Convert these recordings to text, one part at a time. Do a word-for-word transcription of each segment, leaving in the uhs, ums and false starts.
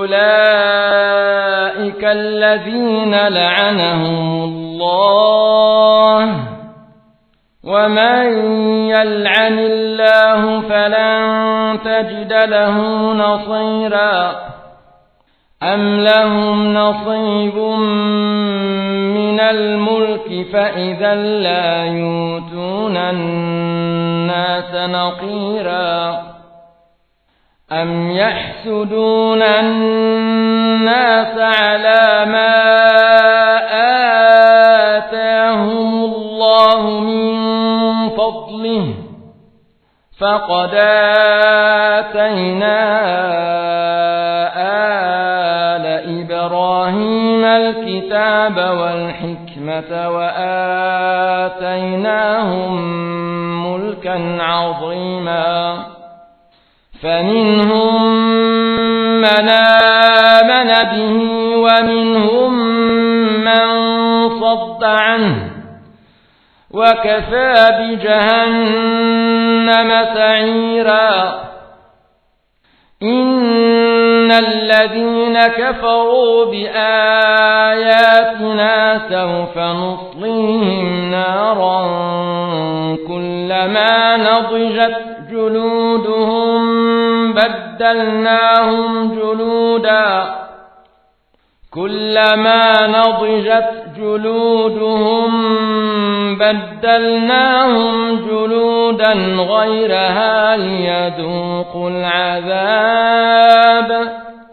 أولئك الذين لعنهم الله ومن يلعن الله فلن تجد له نصيرا أم لهم نصيب من الملك فإذا لا يؤتون الناس نقيرا أم يحسدون الناس على ما آتاهم الله من فضله فقد آتينا آل إبراهيم الكتاب والحكمة وآتيناهم ملكا عظيما فمنهم من آمن به ومنهم من صد عنه وكفى بجهنم سعيرا إن الذين كفروا بآياتنا سوف نصليهم نارا كلما نضجت جلودهم بدلناهم جلودا كلما نضجت جلودهم بدلناهم جلودا غيرها ليذوقوا العذاب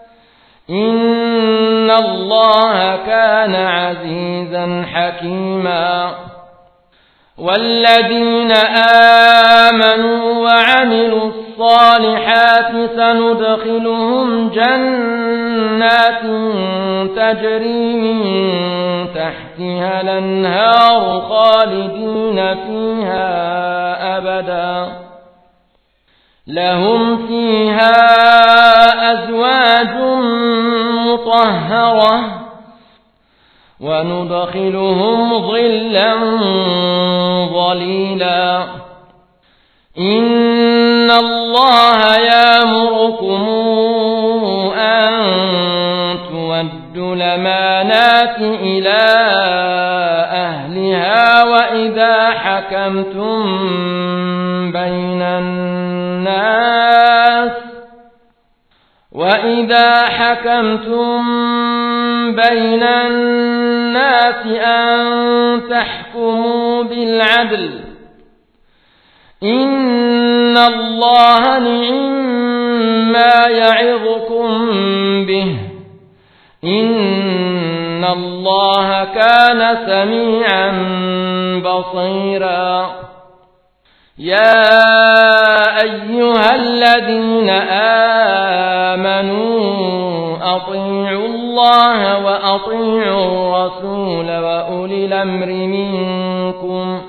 إن الله كان عزيزا حكيما والذين آمنوا وعملوا الصالحات سندخلهم جنات تجري من تحتها الأنهار خالدين فيها أبدا لهم فيها أزواج مطهرة وندخلهم ظلا ظليلا إن الله يأمركم أن تودوا الأمانات إلى أهلها وإذا حكمتم بين الناس وإذا حكمتم بين الناس أن تحكموا بالعدل إن الله نعما يعظكم به إن الله كان سميعا بصيرا يا أيها الذين آمنوا أطيعوا الله وأطيعوا الرسول وأولي الأمر منكم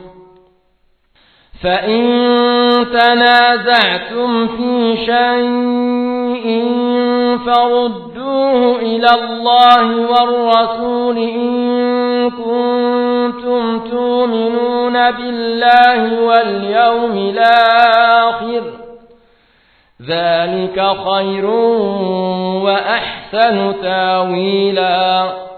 فإن تنازعتم في شيء فردوه إلى الله والرسول إن كنتم تؤمنون بالله واليوم الآخر ذلك خير وأحسن تاويلا